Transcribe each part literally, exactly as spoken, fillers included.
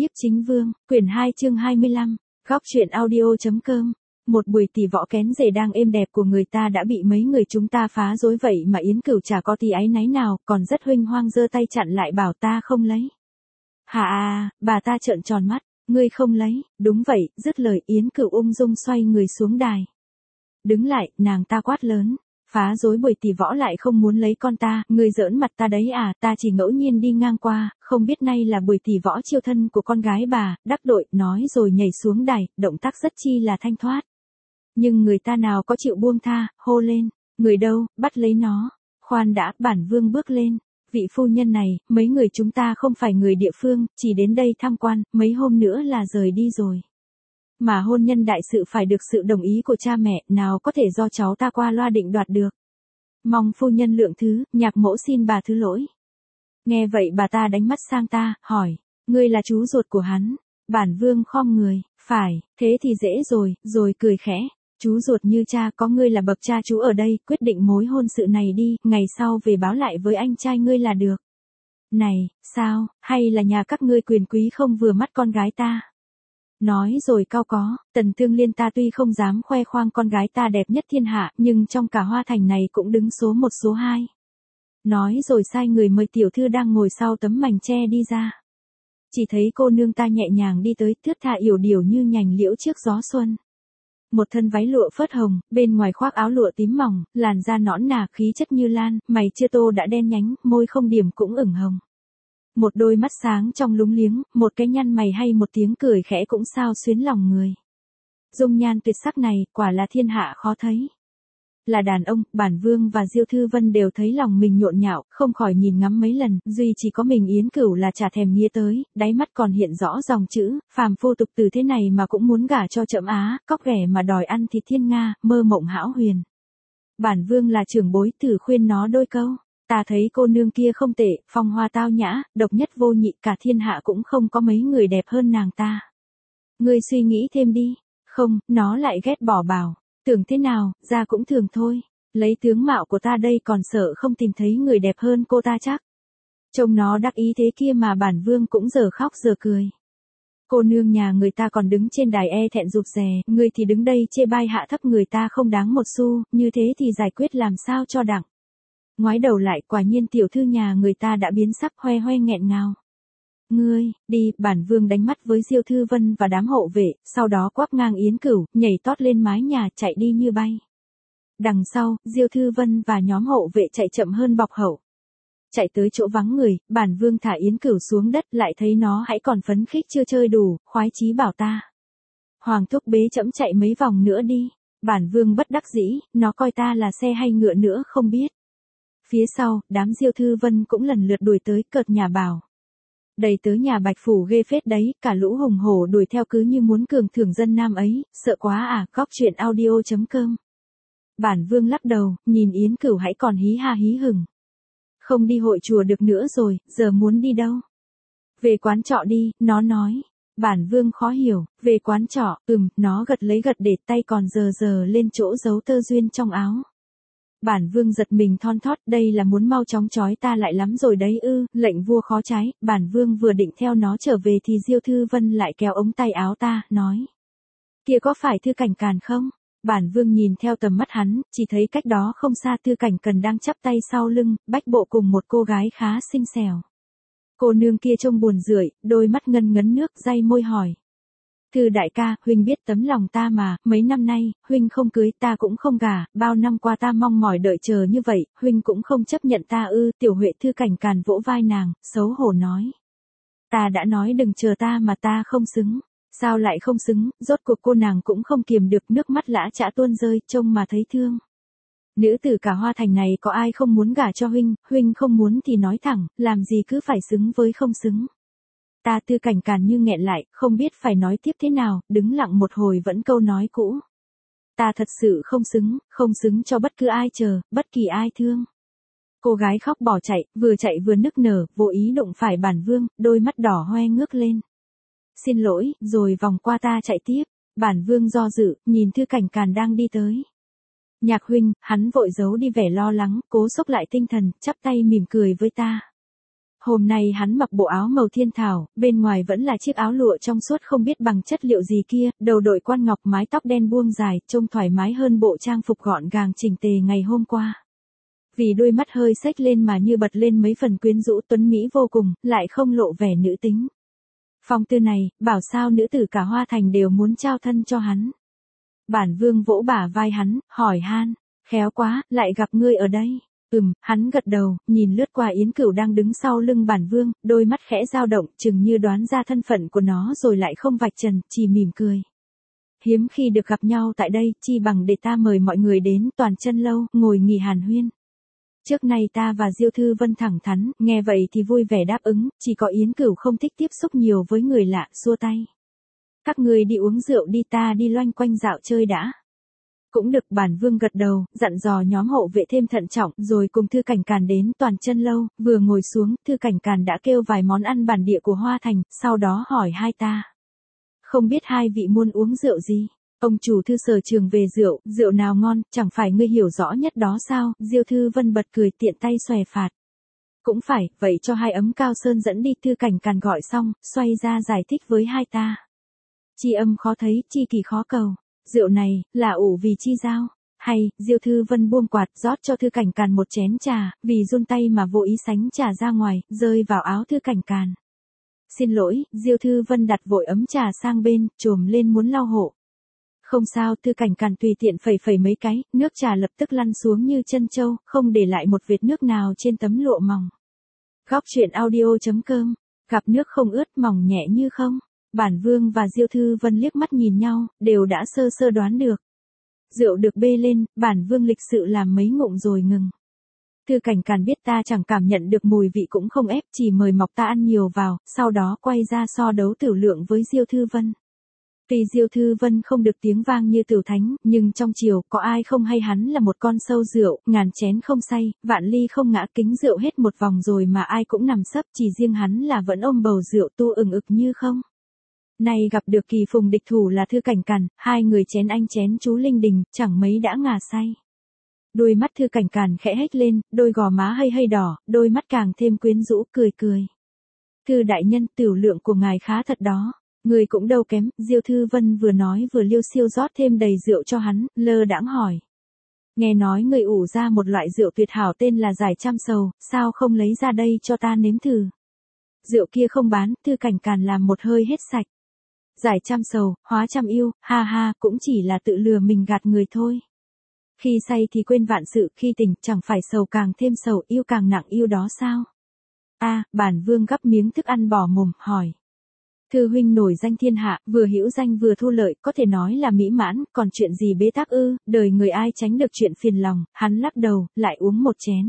Nhiếp Chính Vương, quyển hai chương hai mươi lăm, góc truyện audio.com. Một buổi tỷ võ kén rể đang êm đẹp của người ta đã bị mấy người chúng ta phá rối vậy mà Yến Cửu chả có tí áy náy nào, còn rất huênh hoang giơ tay chặn lại bảo ta không lấy. Hả à, bà ta trợn tròn mắt, ngươi không lấy, đúng vậy, dứt lời Yến Cửu ung dung xoay người xuống đài. Đứng lại, nàng ta quát lớn. Phá rối buổi tỷ võ lại không muốn lấy con ta, ngươi giỡn mặt ta đấy à, ta chỉ ngẫu nhiên đi ngang qua, không biết nay là buổi tỷ võ chiêu thân của con gái bà, đắc đội, nói rồi nhảy xuống đài, động tác rất chi là thanh thoát. Nhưng người ta nào có chịu buông tha, hô lên, người đâu, bắt lấy nó. Khoan đã, bản vương bước lên. Vị phu nhân này, mấy người chúng ta không phải người địa phương, chỉ đến đây tham quan, mấy hôm nữa là rời đi rồi. Mà hôn nhân đại sự phải được sự đồng ý của cha mẹ, nào có thể do cháu ta qua loa định đoạt được. Mong phu nhân lượng thứ, nhạc mẫu xin bà thứ lỗi. Nghe vậy bà ta đánh mắt sang ta, hỏi, ngươi là chú ruột của hắn. Bản vương khom người, phải, thế thì dễ rồi, rồi cười khẽ. Chú ruột như cha, có ngươi là bậc cha chú ở đây, quyết định mối hôn sự này đi, ngày sau về báo lại với anh trai ngươi là được. Này, sao, hay là nhà các ngươi quyền quý không vừa mắt con gái ta? Nói rồi cao có, Tần Thương Liên ta tuy không dám khoe khoang con gái ta đẹp nhất thiên hạ, nhưng trong cả Hoa Thành này cũng đứng số một số hai. Nói rồi sai người mời tiểu thư đang ngồi sau tấm mành tre đi ra. Chỉ thấy cô nương ta nhẹ nhàng đi tới, thướt tha yểu điệu như nhành liễu trước gió xuân. Một thân váy lụa phớt hồng, bên ngoài khoác áo lụa tím mỏng, làn da nõn nà khí chất như lan, mày chưa tô đã đen nhánh, môi không điểm cũng ửng hồng. Một đôi mắt sáng trong lúng liếng, một cái nhăn mày hay một tiếng cười khẽ cũng sao xuyến lòng người. Dung nhan tuyệt sắc này, quả là thiên hạ khó thấy. Là đàn ông, Bản Vương và Diêu Thư Vân đều thấy lòng mình nhộn nhạo, không khỏi nhìn ngắm mấy lần, duy chỉ có mình Yến Cửu là chả thèm nghía tới, đáy mắt còn hiện rõ dòng chữ, phàm phu tục từ thế này mà cũng muốn gả cho Trẫm á, cóc ghẻ mà đòi ăn thịt thiên nga, mơ mộng hão huyền. Bản Vương là trưởng bối, thử khuyên nó đôi câu. Ta thấy cô nương kia không tệ, phong hoa tao nhã, độc nhất vô nhị, cả thiên hạ cũng không có mấy người đẹp hơn nàng ta. Ngươi suy nghĩ thêm đi. Không, nó lại ghét bỏ bảo. Tưởng thế nào, ra cũng thường thôi. Lấy tướng mạo của ta đây còn sợ không tìm thấy người đẹp hơn cô ta chắc. Trông nó đắc ý thế kia mà bản vương cũng giờ khóc giờ cười. Cô nương nhà người ta còn đứng trên đài e thẹn rụt rè, ngươi thì đứng đây chê bai hạ thấp người ta không đáng một xu, như thế thì giải quyết làm sao cho đặng. Ngoái đầu lại, quả nhiên tiểu thư nhà người ta đã biến sắc, hoe hoe nghẹn ngào. Ngươi, đi, bản vương đánh mắt với Diêu Thư Vân và đám hộ vệ, sau đó quắp ngang Yến Cửu, nhảy tót lên mái nhà, chạy đi như bay. Đằng sau, Diêu Thư Vân và nhóm hộ vệ chạy chậm hơn bọc hậu. Chạy tới chỗ vắng người, bản vương thả Yến Cửu xuống đất, lại thấy nó hãy còn phấn khích chưa chơi đủ, khoái chí bảo ta. Hoàng thúc bế Trẫm chạy mấy vòng nữa đi. Bản vương bất đắc dĩ, nó coi ta là xe hay ngựa nữa không biết. Phía sau, đám Diêu Thư Vân cũng lần lượt đuổi tới, cợt nhà bảo. Đầy tớ nhà Bạch Phủ ghê phết đấy, cả lũ hùng hổ đuổi theo cứ như muốn cường thưởng dân nam ấy, sợ quá à, góc truyện audio.com. Bản vương lắc đầu, nhìn Yến Cửu hãy còn hí ha hí hửng. Không đi hội chùa được nữa rồi, giờ muốn đi đâu? Về quán trọ đi, nó nói. Bản vương khó hiểu, về quán trọ, ừm, nó gật lấy gật để tay còn giờ giờ lên chỗ giấu tơ duyên trong áo. Bản vương giật mình thon thót, đây là muốn mau chóng trói ta lại lắm rồi đấy ư, lệnh vua khó trái, bản vương vừa định theo nó trở về thì Diêu Thư Vân lại kéo ống tay áo ta, nói. Kia có phải Thư Cảnh Càn không? Bản vương nhìn theo tầm mắt hắn, chỉ thấy cách đó không xa Thư Cảnh Cần đang chắp tay sau lưng, bách bộ cùng một cô gái khá xinh xẻo. Cô nương kia trông buồn rười, đôi mắt ngân ngấn nước, day môi hỏi. Thư đại ca, huynh biết tấm lòng ta mà, mấy năm nay, huynh không cưới ta cũng không gả, bao năm qua ta mong mỏi đợi chờ như vậy, huynh cũng không chấp nhận ta ư, tiểu Huệ Thư Cảnh Càn vỗ vai nàng, xấu hổ nói. Ta đã nói đừng chờ ta mà ta không xứng, sao lại không xứng, rốt cuộc cô nàng cũng không kiềm được nước mắt lã chã tuôn rơi, trông mà thấy thương. Nữ tử cả Hoa Thành này có ai không muốn gả cho huynh, huynh không muốn thì nói thẳng, làm gì cứ phải xứng với không xứng. Ta Thư Cảnh Càn như nghẹn lại, không biết phải nói tiếp thế nào, đứng lặng một hồi vẫn câu nói cũ. Ta thật sự không xứng, không xứng cho bất cứ ai chờ, bất kỳ ai thương. Cô gái khóc bỏ chạy, vừa chạy vừa nức nở, vô ý đụng phải bản vương, đôi mắt đỏ hoe ngước lên. Xin lỗi, rồi vòng qua ta chạy tiếp, bản vương do dự, nhìn Thư Cảnh Càn đang đi tới. Nhạc huynh, hắn vội giấu đi vẻ lo lắng, cố xốc lại tinh thần, chắp tay mỉm cười với ta. Hôm nay hắn mặc bộ áo màu thiên thảo, bên ngoài vẫn là chiếc áo lụa trong suốt không biết bằng chất liệu gì kia, đầu đội quan ngọc, mái tóc đen buông dài, trông thoải mái hơn bộ trang phục gọn gàng chỉnh tề ngày hôm qua. Vì đôi mắt hơi xếch lên mà như bật lên mấy phần quyến rũ, tuấn mỹ vô cùng, lại không lộ vẻ nữ tính. Phong tư này, bảo sao nữ tử cả Hoa Thành đều muốn trao thân cho hắn. Bản Vương vỗ bả vai hắn, hỏi han, khéo quá, lại gặp ngươi ở đây. Ừm, hắn gật đầu, nhìn lướt qua Yến Cửu đang đứng sau lưng Bản Vương, đôi mắt khẽ dao động, chừng như đoán ra thân phận của nó rồi lại không vạch trần, chỉ mỉm cười. Hiếm khi được gặp nhau tại đây, chi bằng để ta mời mọi người đến Toàn Chân lâu, ngồi nghỉ hàn huyên. Trước nay ta và Diêu Thư Vân thẳng thắn, nghe vậy thì vui vẻ đáp ứng, chỉ có Yến Cửu không thích tiếp xúc nhiều với người lạ, xua tay. Các người đi uống rượu đi, ta đi loanh quanh dạo chơi đã. Cũng được. Bản Vương gật đầu, dặn dò nhóm hộ vệ thêm thận trọng, rồi cùng Thư Cảnh Càn đến Toàn Chân lâu, vừa ngồi xuống, Thư Cảnh Càn đã kêu vài món ăn bản địa của Hoa Thành, sau đó hỏi hai ta. Không biết hai vị muốn uống rượu gì? Ông chủ Thư sở trường về rượu, rượu nào ngon, chẳng phải ngươi hiểu rõ nhất đó sao? Diêu Thư Vân bật cười tiện tay xòe phạt. Cũng phải, vậy cho hai ấm Cao Sơn dẫn đi. Thư Cảnh Càn gọi xong, xoay ra giải thích với hai ta. Chi âm khó thấy, chi kỳ khó cầu. Rượu này, là ủ vì chi giao? Hay, Diêu Thư Vân buông quạt, rót cho Thư Cảnh Càn một chén trà, vì run tay mà vô ý sánh trà ra ngoài, rơi vào áo Thư Cảnh Càn. Xin lỗi, Diêu Thư Vân đặt vội ấm trà sang bên, trồm lên muốn lau hộ. Không sao. Thư Cảnh Càn tùy tiện phẩy phẩy mấy cái, nước trà lập tức lăn xuống như chân trâu, không để lại một vệt nước nào trên tấm lụa mỏng. Góc truyện audio chấm com, gặp nước không ướt, mỏng nhẹ như không. Bản Vương và Diêu Thư Vân liếc mắt nhìn nhau, đều đã sơ sơ đoán được. Rượu được bê lên, Bản Vương lịch sự làm mấy ngụm rồi ngừng. Thư Cảnh Càn biết ta chẳng cảm nhận được mùi vị cũng không ép, chỉ mời mọc ta ăn nhiều vào, sau đó quay ra so đấu tửu lượng với Diêu Thư Vân. Tuy Diêu Thư Vân không được tiếng vang như Tửu Thánh, nhưng trong triều có ai không hay hắn là một con sâu rượu, ngàn chén không say, vạn ly không ngã, kính rượu hết một vòng rồi mà ai cũng nằm sấp, chỉ riêng hắn là vẫn ôm bầu rượu tu ừng ực như không. Nay gặp được kỳ phùng địch thủ là Thư Cảnh Càn, hai người chén anh chén chú linh đình, chẳng mấy đã ngà say. Đôi mắt Thư Cảnh Càn khẽ hếch lên, đôi gò má hơi hơi đỏ, đôi mắt càng thêm quyến rũ, cười cười. Thư đại nhân, tửu lượng của ngài khá thật đó. Người cũng đâu kém. Diêu Thư Vân vừa nói vừa liêu siêu rót thêm đầy rượu cho hắn, lơ đãng hỏi. Nghe nói người ủ ra một loại rượu tuyệt hảo tên là Giải Trăm Sầu, sao không lấy ra đây cho ta nếm thử? Rượu kia không bán. Thư Cảnh Càn làm một hơi hết sạch. Giải trăm sầu, hóa trăm yêu, ha ha, cũng chỉ là tự lừa mình gạt người thôi. Khi say thì quên vạn sự, khi tỉnh chẳng phải sầu càng thêm sầu, yêu càng nặng yêu đó sao? A, à, Bản Vương gắp miếng thức ăn bỏ mồm, hỏi. Thư huynh nổi danh thiên hạ, vừa hữu danh vừa thu lợi, có thể nói là mỹ mãn, còn chuyện gì bế tắc ư? Đời người ai tránh được chuyện phiền lòng? Hắn lắc đầu, lại uống một chén.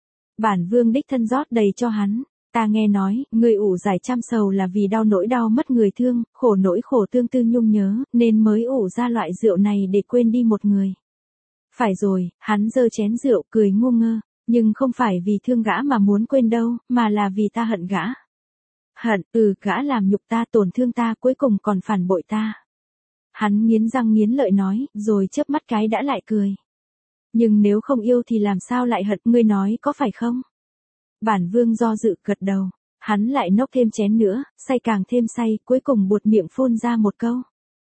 Bản Vương đích thân rót đầy cho hắn. Ta nghe nói, người ủ giải trăm sầu là vì đau nỗi đau mất người thương, khổ nỗi khổ tương tư nhung nhớ, nên mới ủ ra loại rượu này để quên đi một người. Phải rồi, hắn giơ chén rượu cười ngu ngơ, nhưng không phải vì thương gã mà muốn quên đâu, mà là vì ta hận gã. Hận, ừ, gã làm nhục ta, tổn thương ta, cuối cùng còn phản bội ta. Hắn nghiến răng nghiến lợi nói, rồi chớp mắt cái đã lại cười. Nhưng nếu không yêu thì làm sao lại hận, ngươi nói có phải không? Bản Vương do dự, gật đầu. Hắn lại nốc thêm chén nữa, say càng thêm say, cuối cùng buột miệng phun ra một câu.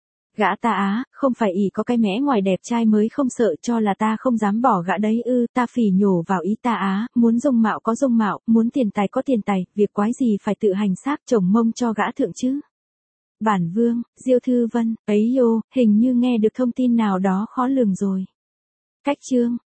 Gã ta á, không phải ỷ có cái mẽ ngoài đẹp trai mới không sợ cho là ta không dám bỏ gã đấy ư? Ta phỉ nhổ vào ý ta á, muốn dung mạo có dung mạo, muốn tiền tài có tiền tài, việc quái gì phải tự hành xác chồng mông cho gã thượng chứ? Bản Vương, Diêu Thư Vân, ấy yô, hình như nghe được thông tin nào đó khó lường rồi. Cách chương